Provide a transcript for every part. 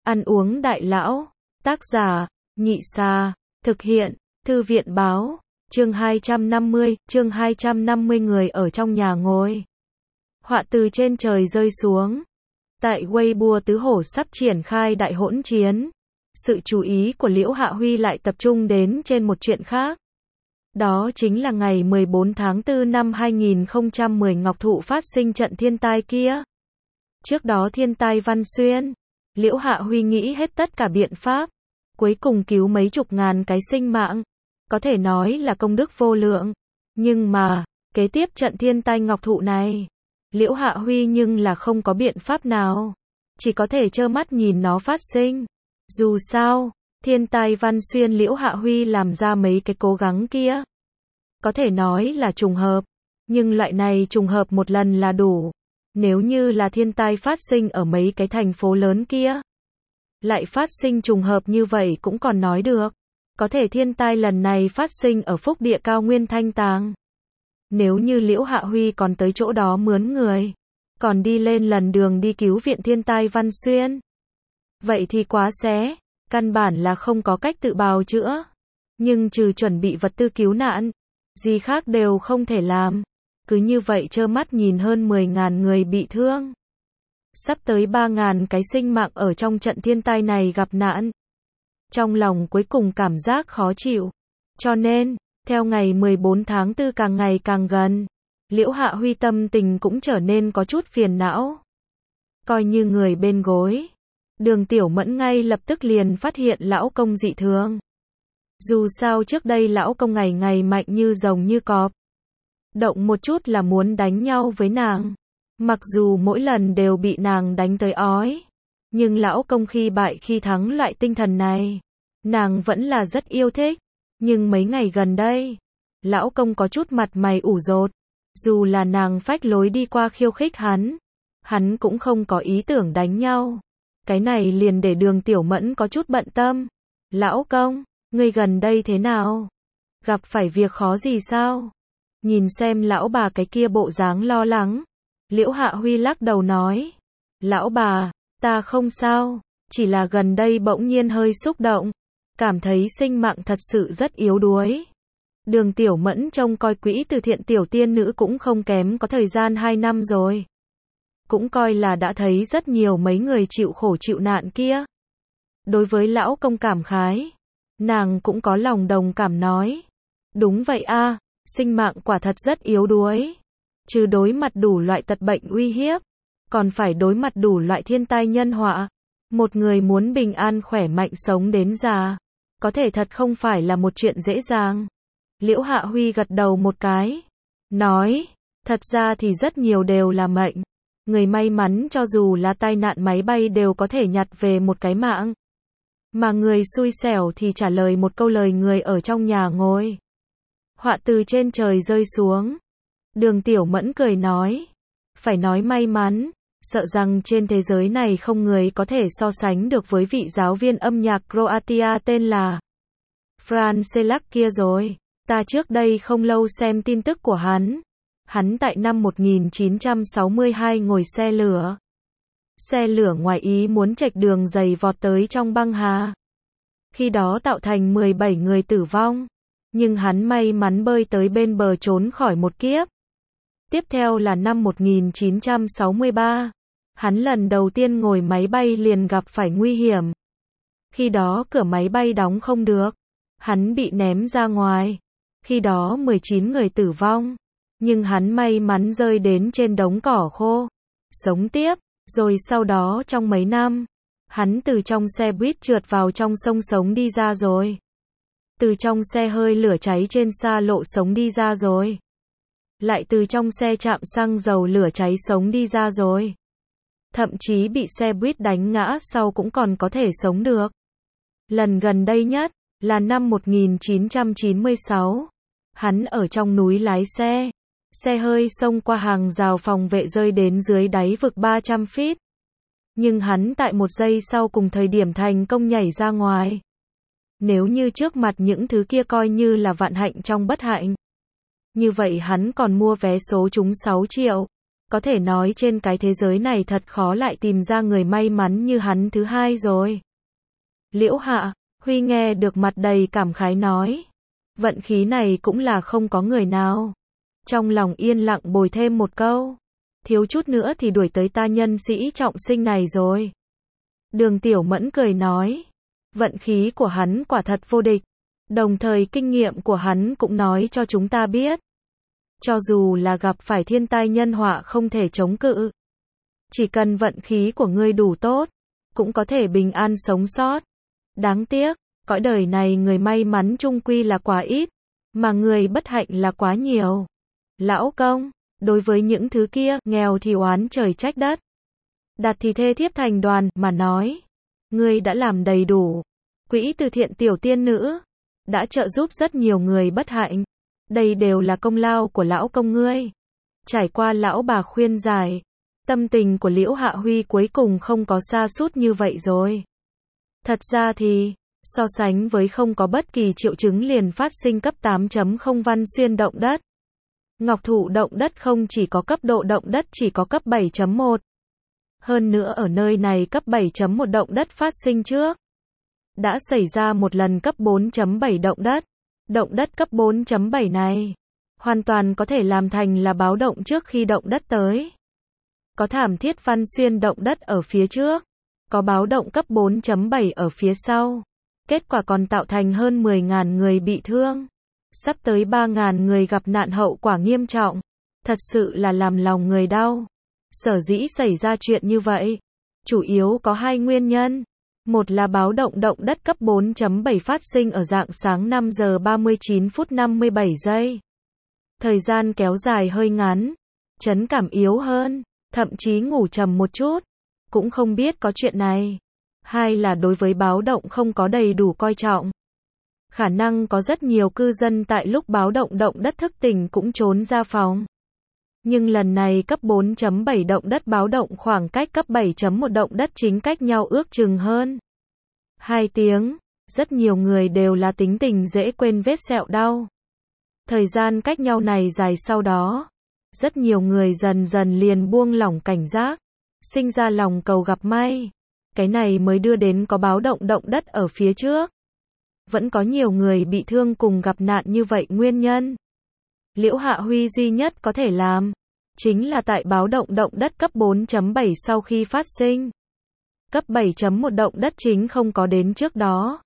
Ăn uống đại lão. Tác giả, Nhị Xà. Thực hiện, Thư viện báo. Chương 250 người ở trong nhà ngồi. Họa từ trên trời rơi xuống. Tại Weibo tứ hổ sắp triển khai đại hỗn chiến. Sự chú ý của Liễu Hạ Huy lại tập trung đến trên một chuyện khác. Đó chính là ngày 14 tháng 4 năm 2010 Ngọc Thụ phát sinh trận thiên tai kia. Trước đó thiên tai Văn Xuyên, Liễu Hạ Huy nghĩ hết tất cả biện pháp, cuối cùng cứu mấy chục ngàn cái sinh mạng, có thể nói là công đức vô lượng. Nhưng mà, kế tiếp trận thiên tai Ngọc Thụ này, Liễu Hạ Huy nhưng là không có biện pháp nào, chỉ có thể trơ mắt nhìn nó phát sinh. Dù sao, thiên tai Văn Xuyên Liễu Hạ Huy làm ra mấy cái cố gắng kia, có thể nói là trùng hợp, nhưng loại này trùng hợp một lần là đủ. Nếu như là thiên tai phát sinh ở mấy cái thành phố lớn kia, lại phát sinh trùng hợp như vậy cũng còn nói được. Có thể thiên tai lần này phát sinh ở Phúc Địa cao nguyên Thanh Tàng. Nếu như Liễu Hạ Huy còn tới chỗ đó mướn người, còn đi lên lần đường đi cứu viện thiên tai Văn Xuyên, vậy thì quá xé, căn bản là không có cách tự bào chữa. Nhưng trừ chuẩn bị vật tư cứu nạn, gì khác đều không thể làm. Cứ như vậy trơ mắt nhìn hơn 10.000 người bị thương. Sắp tới 3.000 cái sinh mạng ở trong trận thiên tai này gặp nạn. Trong lòng cuối cùng cảm giác khó chịu. Cho nên, theo ngày 14 tháng 4 càng ngày càng gần, Liễu Hạ Huy tâm tình cũng trở nên có chút phiền não. Coi như người bên gối, Đường Tiểu Mẫn ngay lập tức liền phát hiện lão công dị thường. Dù sao trước đây lão công ngày ngày mạnh như rồng như cọp, động một chút là muốn đánh nhau với nàng. Mặc dù mỗi lần đều bị nàng đánh tới ói, nhưng lão công khi bại khi thắng loại tinh thần này, nàng vẫn là rất yêu thích. Nhưng mấy ngày gần đây, lão công có chút mặt mày ủ rột. Dù là nàng phách lối đi qua khiêu khích hắn cũng không có ý tưởng đánh nhau. Cái này liền để Đường Tiểu Mẫn có chút bận tâm. Lão công, ngươi gần đây thế nào? Gặp phải việc khó gì sao? Nhìn xem lão bà cái kia bộ dáng lo lắng, Liễu Hạ Huy lắc đầu nói. Lão bà, ta không sao, chỉ là gần đây bỗng nhiên hơi xúc động, cảm thấy sinh mạng thật sự rất yếu đuối. Đường Tiểu Mẫn trông coi quỹ từ thiện tiểu tiên nữ cũng không kém có thời gian 2 năm rồi. Cũng coi là đã thấy rất nhiều mấy người chịu khổ chịu nạn kia. Đối với lão công cảm khái, nàng cũng có lòng đồng cảm nói. Đúng vậy a, sinh mạng quả thật rất yếu đuối. Trừ đối mặt đủ loại tật bệnh uy hiếp, còn phải đối mặt đủ loại thiên tai nhân họa. Một người muốn bình an khỏe mạnh sống đến già, có thể thật không phải là một chuyện dễ dàng. Liễu Hạ Huy gật đầu một cái, nói, thật ra thì rất nhiều đều là mệnh. Người may mắn cho dù là tai nạn máy bay đều có thể nhặt về một cái mạng. Mà người xui xẻo thì trả lời một câu lời người ở trong nhà ngồi. Họa từ trên trời rơi xuống. Đường Tiểu Mẫn cười nói, phải nói may mắn, sợ rằng trên thế giới này không người có thể so sánh được với vị giáo viên âm nhạc Croatia tên là Fran Selak kia rồi. Ta trước đây không lâu xem tin tức của hắn. Hắn tại năm 1962 ngồi xe lửa. Xe lửa ngoài ý muốn chệch đường dày vọt tới trong băng hà. Khi đó tạo thành 17 người tử vong. Nhưng hắn may mắn bơi tới bên bờ trốn khỏi một kiếp. Tiếp theo là năm 1963. Hắn lần đầu tiên ngồi máy bay liền gặp phải nguy hiểm. Khi đó cửa máy bay đóng không được. Hắn bị ném ra ngoài. Khi đó 19 người tử vong. Nhưng hắn may mắn rơi đến trên đống cỏ khô. Sống tiếp. Rồi sau đó trong mấy năm, hắn từ trong xe buýt trượt vào trong sông sống đi ra rồi. Từ trong xe hơi lửa cháy trên xa lộ sống đi ra rồi. Lại từ trong xe trạm xăng dầu lửa cháy sống đi ra rồi. Thậm chí bị xe buýt đánh ngã sau cũng còn có thể sống được. Lần gần đây nhất là năm 1996. Hắn ở trong núi lái xe. Xe hơi xông qua hàng rào phòng vệ rơi đến dưới đáy vực 300 feet. Nhưng hắn tại một giây sau cùng thời điểm thành công nhảy ra ngoài. Nếu như trước mặt những thứ kia coi như là vạn hạnh trong bất hạnh. Như vậy hắn còn mua vé số trúng 6 triệu. Có thể nói trên cái thế giới này thật khó lại tìm ra người may mắn như hắn thứ hai rồi. Liễu Hạ Huy nghe được mặt đầy cảm khái nói. Vận khí này cũng là không có người nào. Trong lòng yên lặng bồi thêm một câu. Thiếu chút nữa thì đuổi tới ta nhân sĩ trọng sinh này rồi. Đường Tiểu Mẫn cười nói. Vận khí của hắn quả thật vô địch. Đồng thời kinh nghiệm của hắn cũng nói cho chúng ta biết. Cho dù là gặp phải thiên tai nhân họa không thể chống cự. Chỉ cần vận khí của ngươi đủ tốt, cũng có thể bình an sống sót. Đáng tiếc, cõi đời này người may mắn chung quy là quá ít, mà người bất hạnh là quá nhiều. Lão công, đối với những thứ kia, nghèo thì oán trời trách đất. Đạt thì thê thiếp thành đoàn, mà nói. Ngươi đã làm đầy đủ. Quỹ từ thiện tiểu tiên nữ, đã trợ giúp rất nhiều người bất hạnh. Đây đều là công lao của lão công ngươi. Trải qua lão bà khuyên giải, tâm tình của Liễu Hạ Huy cuối cùng không có sa sút như vậy rồi. Thật ra thì, so sánh với không có bất kỳ triệu chứng liền phát sinh cấp 8.0 Văn Xuyên động đất. Ngọc Thụ động đất không chỉ có cấp độ động đất chỉ có cấp 7.1. Hơn nữa ở nơi này cấp 7.1 động đất phát sinh trước. Đã xảy ra một lần cấp 4.7 động đất. Động đất cấp 4.7 này, hoàn toàn có thể làm thành là báo động trước khi động đất tới. Có thảm thiết Văn Xuyên động đất ở phía trước. Có báo động cấp 4.7 ở phía sau. Kết quả còn tạo thành hơn 10.000 người bị thương. Sắp tới 3.000 người gặp nạn hậu quả nghiêm trọng. Thật sự là làm lòng người đau. Sở dĩ xảy ra chuyện như vậy, chủ yếu có hai nguyên nhân. Một là báo động động đất cấp 4.7 phát sinh ở rạng sáng 5 giờ 39 phút 57 giây. Thời gian kéo dài hơi ngắn, chấn cảm yếu hơn, thậm chí ngủ trầm một chút, cũng không biết có chuyện này. Hai là đối với báo động không có đầy đủ coi trọng. Khả năng có rất nhiều cư dân tại lúc báo động động đất thức tỉnh cũng trốn ra phòng. Nhưng lần này cấp 4.7 động đất báo động khoảng cách cấp 7.1 động đất chính cách nhau ước chừng hơn 2 tiếng. Rất nhiều người đều là tính tình dễ quên vết sẹo đau. Thời gian cách nhau này dài sau đó. Rất nhiều người dần dần liền buông lỏng cảnh giác. Sinh ra lòng cầu gặp may. Cái này mới đưa đến có báo động động đất ở phía trước. Vẫn có nhiều người bị thương cùng gặp nạn như vậy nguyên nhân. Liễu Hạ Huy duy nhất có thể làm, chính là tại báo động động đất cấp 4.7 sau khi phát sinh. Cấp 7.1 động đất chính không có đến trước đó.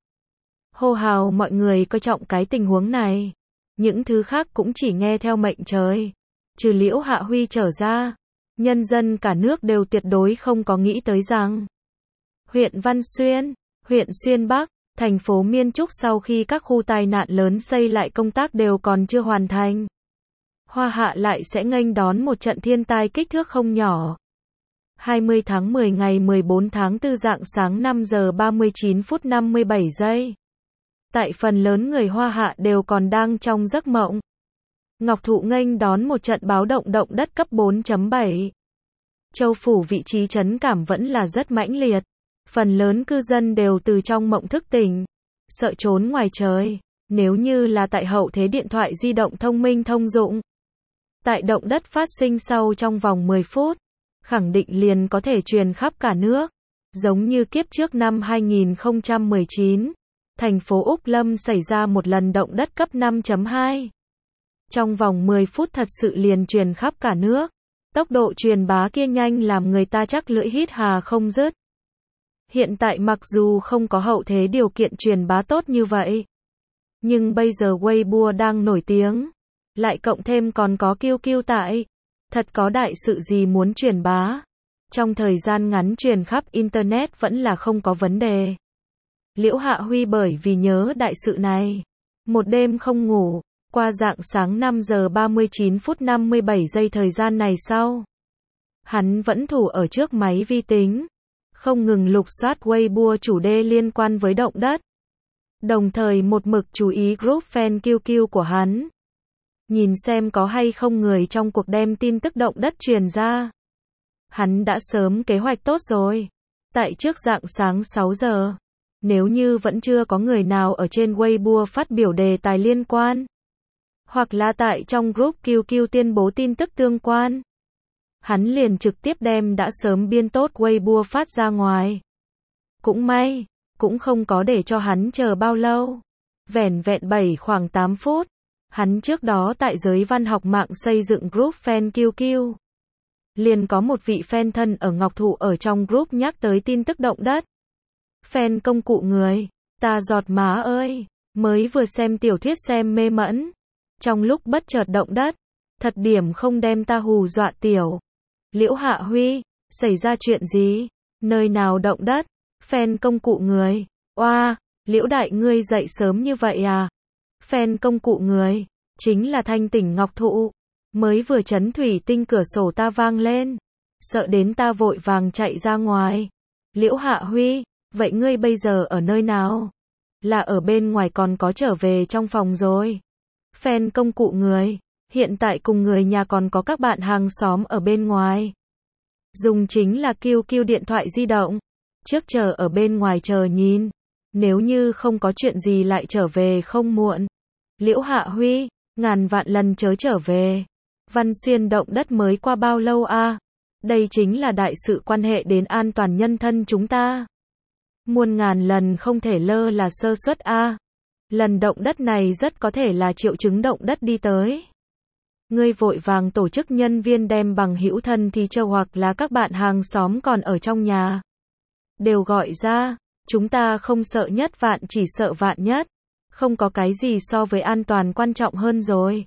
Hô hào mọi người coi trọng cái tình huống này. Những thứ khác cũng chỉ nghe theo mệnh trời. Trừ Liễu Hạ Huy trở ra, nhân dân cả nước đều tuyệt đối không có nghĩ tới rằng huyện Văn Xuyên, huyện Xuyên Bắc, thành phố Miên Trúc sau khi các khu tai nạn lớn xây lại công tác đều còn chưa hoàn thành. Hoa Hạ lại sẽ nghênh đón một trận thiên tai kích thước không nhỏ. 20 tháng 10 ngày 14 tháng 4 rạng sáng 5 giờ 39 phút 57 giây. Tại phần lớn người Hoa Hạ đều còn đang trong giấc mộng. Ngọc Thụ nghênh đón một trận báo động động đất cấp 4.7. Châu phủ vị trí chấn cảm vẫn là rất mãnh liệt. Phần lớn cư dân đều từ trong mộng thức tỉnh, sợ trốn ngoài trời. Nếu như là tại hậu thế điện thoại di động thông minh thông dụng, tại động đất phát sinh sau trong vòng 10 phút, khẳng định liền có thể truyền khắp cả nước. Giống như kiếp trước năm 2019, thành phố Úc Lâm xảy ra một lần động đất cấp 5.2. Trong vòng 10 phút thật sự liền truyền khắp cả nước. Tốc độ truyền bá kia nhanh làm người ta chắc lưỡi hít hà không dứt. Hiện tại mặc dù không có hậu thế điều kiện truyền bá tốt như vậy, nhưng bây giờ Weibo đang nổi tiếng, lại cộng thêm còn có QQ tại, thật có đại sự gì muốn truyền bá, trong thời gian ngắn truyền khắp Internet vẫn là không có vấn đề. Liễu Hạ Huy bởi vì nhớ đại sự này, một đêm không ngủ, qua rạng sáng 5 giờ 39 phút 57 giây thời gian này sau, hắn vẫn thủ ở trước máy vi tính, không ngừng lục soát Weibo chủ đề liên quan với động đất. Đồng thời một mực chú ý group fan QQ của hắn. Nhìn xem có hay không người trong cuộc đem tin tức động đất truyền ra. Hắn đã sớm kế hoạch tốt rồi. Tại trước rạng sáng 6 giờ. Nếu như vẫn chưa có người nào ở trên Weibo phát biểu đề tài liên quan. Hoặc là tại trong group QQ tuyên bố tin tức tương quan. hắn liền trực tiếp đem đã sớm biên tốt Weibo phát ra ngoài. Cũng may, cũng không có để cho hắn chờ bao lâu. Vẻn vẹn khoảng 8 phút. Hắn trước đó tại giới văn học mạng xây dựng group fan QQ. Liền có một vị fan thân ở Ngọc Thụ ở trong group nhắc tới tin tức động đất. Fan công cụ người, ta giọt má ơi, mới vừa xem tiểu thuyết xem mê mẫn. Trong lúc bất chợt động đất, thật điểm không đem ta hù dọa tiểu. Liễu Hạ Huy, xảy ra chuyện gì? Nơi nào động đất? Fan công cụ người, oa, Liễu đại ngươi dậy sớm như vậy à? Fan công cụ người, chính là thanh tỉnh Ngọc Thụ. Mới vừa chấn thủy tinh cửa sổ ta vang lên, sợ đến ta vội vàng chạy ra ngoài. Liễu Hạ Huy, vậy ngươi bây giờ ở nơi nào? Là ở bên ngoài còn có trở về trong phòng rồi. Fan công cụ người, hiện tại cùng người nhà còn có các bạn hàng xóm ở bên ngoài. Dùng chính là QQ điện thoại di động. Trước chờ ở bên ngoài chờ nhìn. Nếu như không có chuyện gì lại trở về không muộn. Liễu Hạ Huy, ngàn vạn lần chớ trở về. Văn Xuyên động đất mới qua bao lâu a? Đây chính là đại sự quan hệ đến an toàn nhân thân chúng ta. Muôn ngàn lần không thể lơ là sơ suất a. Lần động đất này rất có thể là triệu chứng động đất đi tới. Ngươi vội vàng tổ chức nhân viên đem bằng hữu thân thì chờ hoặc là các bạn hàng xóm còn ở trong nhà. Đều gọi ra, chúng ta không sợ nhất vạn chỉ sợ vạn nhất. Không có cái gì so với an toàn quan trọng hơn rồi.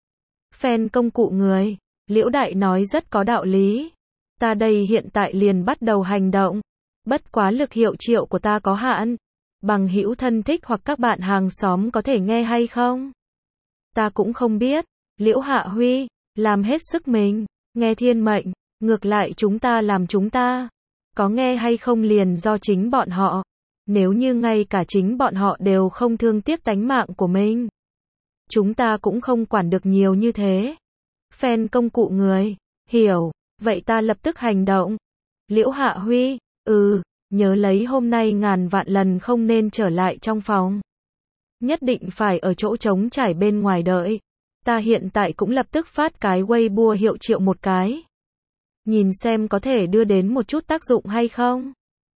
Fan công cụ người, Liễu đại nói rất có đạo lý. Ta đây hiện tại liền bắt đầu hành động. Bất quá lực hiệu triệu của ta có hạn. Bằng hữu thân thích hoặc các bạn hàng xóm có thể nghe hay không? Ta cũng không biết. Liễu Hạ Huy, làm hết sức mình, nghe thiên mệnh, ngược lại chúng ta làm chúng ta. Có nghe hay không liền do chính bọn họ. Nếu như ngay cả chính bọn họ đều không thương tiếc tánh mạng của mình, chúng ta cũng không quản được nhiều như thế. Fan công cụ người, hiểu, vậy ta lập tức hành động. Liễu Hạ Huy, nhớ lấy hôm nay ngàn vạn lần không nên trở lại trong phòng. Nhất định phải ở chỗ trống trải bên ngoài đợi. Ta hiện tại cũng lập tức phát cái Weibo hiệu triệu một cái. Nhìn xem có thể đưa đến một chút tác dụng hay không.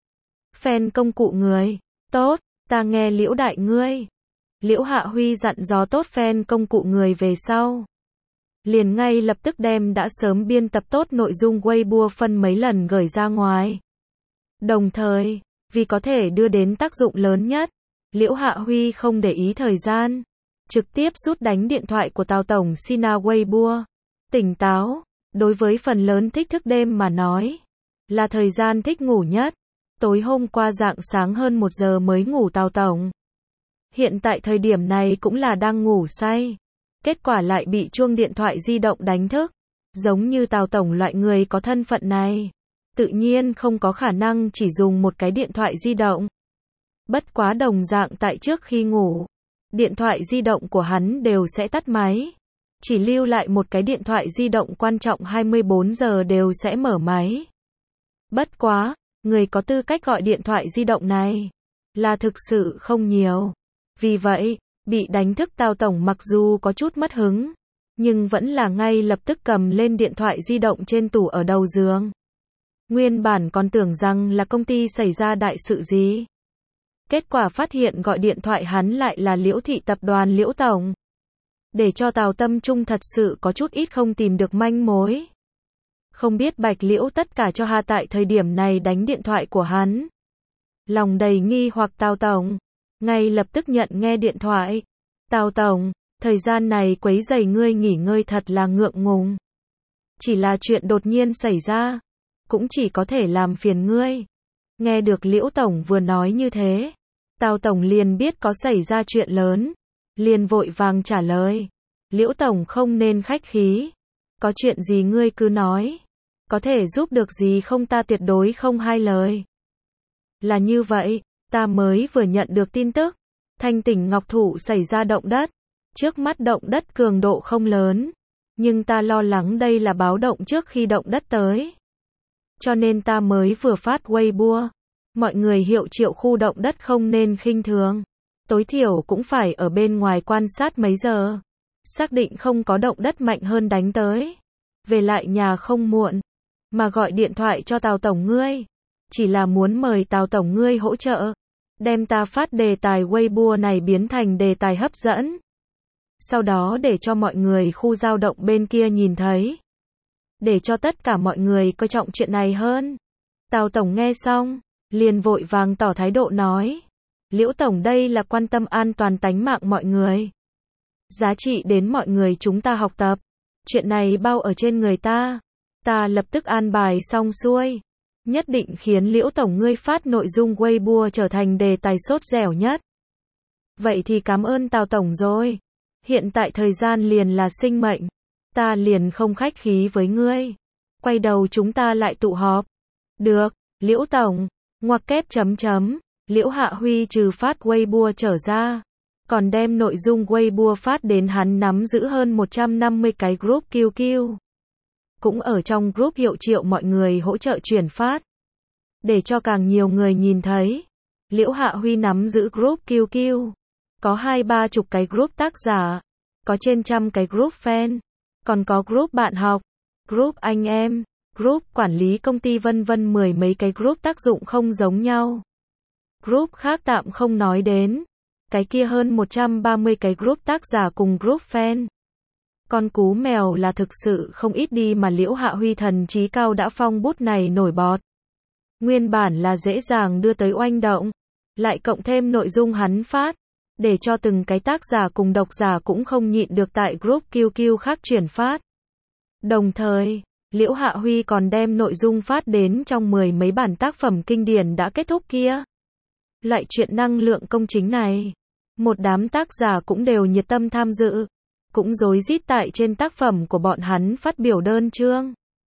Fan công cụ người, tốt, ta nghe Liễu đại ngươi. Liễu Hạ Huy dặn dò tốt fan công cụ người về sau. Liền ngay lập tức đem đã sớm biên tập tốt nội dung Weibo phân mấy lần gửi ra ngoài. Đồng thời, vì có thể đưa đến tác dụng lớn nhất, Liễu Hạ Huy không để ý thời gian. Trực tiếp rút đánh điện thoại của Tào Tổng Sina Weibo. Tỉnh táo, đối với phần lớn thích thức đêm mà nói, là thời gian thích ngủ nhất. Tối hôm qua rạng sáng hơn 1 giờ mới ngủ Tào Tổng. Hiện tại thời điểm này cũng là đang ngủ say. Kết quả lại bị chuông điện thoại di động đánh thức. Giống như Tào Tổng loại người có thân phận này, tự nhiên không có khả năng chỉ dùng một cái điện thoại di động. Bất quá đồng dạng tại trước khi ngủ, điện thoại di động của hắn đều sẽ tắt máy. Chỉ lưu lại một cái điện thoại di động quan trọng 24 giờ đều sẽ mở máy. Bất quá, người có tư cách gọi điện thoại di động này là thực sự không nhiều. Vì vậy, bị đánh thức Tào Tổng mặc dù có chút mất hứng, nhưng vẫn là ngay lập tức cầm lên điện thoại di động trên tủ ở đầu giường. Nguyên bản còn tưởng rằng là công ty xảy ra đại sự gì. Kết quả phát hiện gọi điện thoại hắn lại là Liễu thị tập đoàn Liễu Tổng. Để cho Tào Tâm Trung thật sự có chút ít không tìm được manh mối. Không biết Bạch Liễu tất cả cho hà tại thời điểm này đánh điện thoại của hắn. Lòng đầy nghi hoặc Tào Tổng. Ngay lập tức nhận nghe điện thoại. Tào Tổng, thời gian này quấy rầy ngươi nghỉ ngơi thật là ngượng ngùng. Chỉ là chuyện đột nhiên xảy ra. Cũng chỉ có thể làm phiền ngươi. Nghe được Liễu Tổng vừa nói như thế, Tào Tổng liền biết có xảy ra chuyện lớn. Liền vội vàng trả lời. Liễu Tổng không nên khách khí. Có chuyện gì ngươi cứ nói. Có thể giúp được gì không ta tuyệt đối không hai lời. Là như vậy, ta mới vừa nhận được tin tức. Thanh tỉnh Ngọc Thụ xảy ra động đất. Trước mắt động đất cường độ không lớn. Nhưng ta lo lắng đây là báo động trước khi động đất tới. Cho nên ta mới vừa phát Weibo. Mọi người hiệu triệu khu động đất không nên khinh thường. Tối thiểu cũng phải ở bên ngoài quan sát mấy giờ. Xác định không có động đất mạnh hơn đánh tới. về lại nhà không muộn, mà gọi điện thoại cho Tào Tổng ngươi. Chỉ là muốn mời Tào Tổng ngươi hỗ trợ, đem ta phát đề tài Weibo này biến thành đề tài hấp dẫn. Sau đó để cho mọi người khu dao động bên kia nhìn thấy. Để cho tất cả mọi người coi trọng chuyện này hơn. Tào Tổng nghe xong, liền vội vàng tỏ thái độ nói. Liễu Tổng đây là quan tâm an toàn tánh mạng mọi người. Giá trị đến mọi người chúng ta học tập. Chuyện này bao ở trên người ta. Ta lập tức an bài xong xuôi. Nhất định khiến Liễu Tổng ngươi phát nội dung Weibo trở thành đề tài sốt dẻo nhất. Vậy thì cảm ơn Tào Tổng rồi. Hiện tại thời gian liền là sinh mệnh. Ta liền không khách khí với ngươi. Quay đầu chúng ta lại tụ họp. Được, Liễu Tổng. Ngoặc kép chấm chấm. Liễu Hạ Huy trừ phát Weibo trở ra. Còn đem nội dung Weibo phát đến hắn nắm giữ hơn 150 cái group QQ. Cũng ở trong group hiệu triệu mọi người hỗ trợ chuyển phát. Để cho càng nhiều người nhìn thấy. Liễu Hạ Huy nắm giữ group QQ. Có 20-30 cái group tác giả. Có trên 100 cái group fan. Còn có group bạn học. Group anh em. Group quản lý công ty vân vân, mười mấy cái group tác dụng không giống nhau. Group khác tạm không nói đến. Cái kia hơn 130 cái group tác giả cùng group fan. Con cú mèo là thực sự không ít đi mà Liễu Hạ Huy thần trí cao đã phong bút này nổi bọt. Nguyên bản là dễ dàng đưa tới oanh động. Lại cộng thêm nội dung hắn phát. Để cho từng cái tác giả cùng độc giả cũng không nhịn được tại group QQ khác chuyển phát. Đồng thời, Liễu Hạ Huy còn đem nội dung phát đến trong 10 mấy bản tác phẩm kinh điển đã kết thúc kia. Loại chuyện năng lượng công chính này, một đám tác giả cũng đều nhiệt tâm tham dự, cũng rối rít tại trên tác phẩm của bọn hắn phát biểu đơn chương.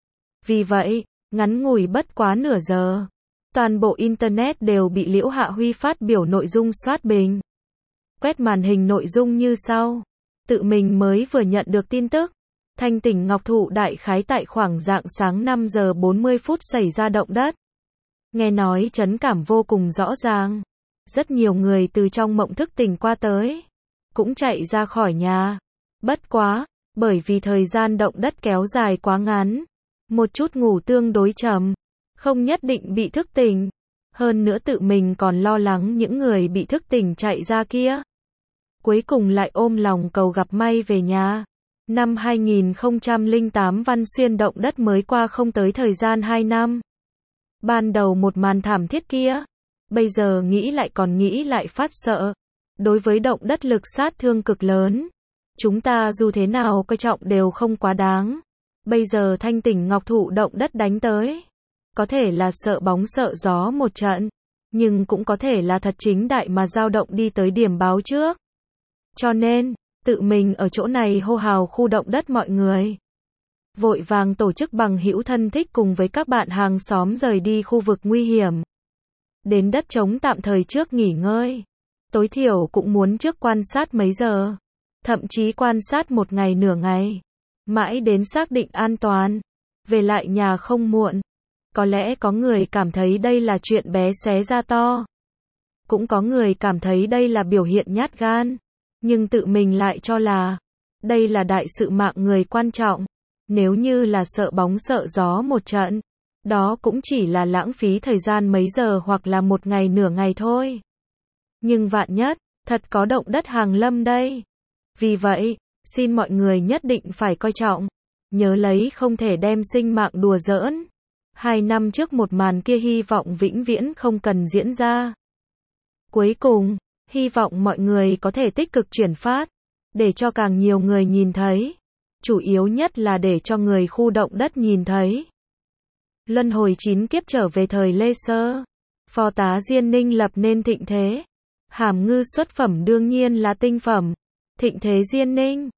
Vì vậy, ngắn ngủi bất quá nửa giờ, toàn bộ internet đều bị Liễu Hạ Huy phát biểu nội dung soát bình. Quét màn hình nội dung như sau. Tự mình mới vừa nhận được tin tức. Thanh tỉnh Ngọc Thụ đại khái tại khoảng rạng sáng 5 giờ 40 phút xảy ra động đất. Nghe nói chấn cảm vô cùng rõ ràng. Rất nhiều người từ trong mộng thức tỉnh qua tới. Cũng chạy ra khỏi nhà. Bất quá, bởi vì thời gian động đất kéo dài quá ngắn. Một chút ngủ tương đối chậm. Không nhất định bị thức tỉnh. Hơn nữa tự mình còn lo lắng những người bị thức tỉnh chạy ra kia. Cuối cùng lại ôm lòng cầu gặp may về nhà. Năm 2008 Văn Xuyên động đất mới qua không tới thời gian 2 năm. Ban đầu một màn thảm thiết kia. Bây giờ nghĩ lại còn nghĩ lại phát sợ. Đối với động đất lực sát thương cực lớn. Chúng ta dù thế nào coi trọng đều không quá đáng. Bây giờ thanh tỉnh Ngọc Thụ động đất đánh tới. Có thể là sợ bóng sợ gió một trận. Nhưng cũng có thể là thật chính đại mà dao động đi tới điểm báo trước. Cho nên, tự mình ở chỗ này hô hào khu động đất mọi người. Vội vàng tổ chức bằng hữu thân thích cùng với các bạn hàng xóm rời đi khu vực nguy hiểm. Đến đất trống tạm thời trước nghỉ ngơi. Tối thiểu cũng muốn trước quan sát mấy giờ. Thậm chí quan sát một ngày nửa ngày. Mãi đến xác định an toàn. Về lại nhà không muộn. Có lẽ có người cảm thấy đây là chuyện bé xé ra to. Cũng có người cảm thấy đây là biểu hiện nhát gan. Nhưng tự mình lại cho là đây là đại sự mạng người quan trọng. Nếu như là sợ bóng sợ gió một trận, đó cũng chỉ là lãng phí thời gian mấy giờ hoặc là một ngày nửa ngày thôi. Nhưng vạn nhất, thật có động đất hàng lâm đây. Vì vậy, xin mọi người nhất định phải coi trọng. Nhớ lấy không thể đem sinh mạng đùa giỡn. 2 năm trước một màn kia hy vọng vĩnh viễn không cần diễn ra. Cuối cùng, hy vọng mọi người có thể tích cực chuyển phát, để cho càng nhiều người nhìn thấy. Chủ yếu nhất là để cho người khu động đất nhìn thấy. Luân hồi 9 kiếp trở về thời Lê Sơ. Phó tá Diên Ninh lập nên thịnh thế. Hàm ngư xuất phẩm đương nhiên là tinh phẩm. Thịnh thế Diên Ninh.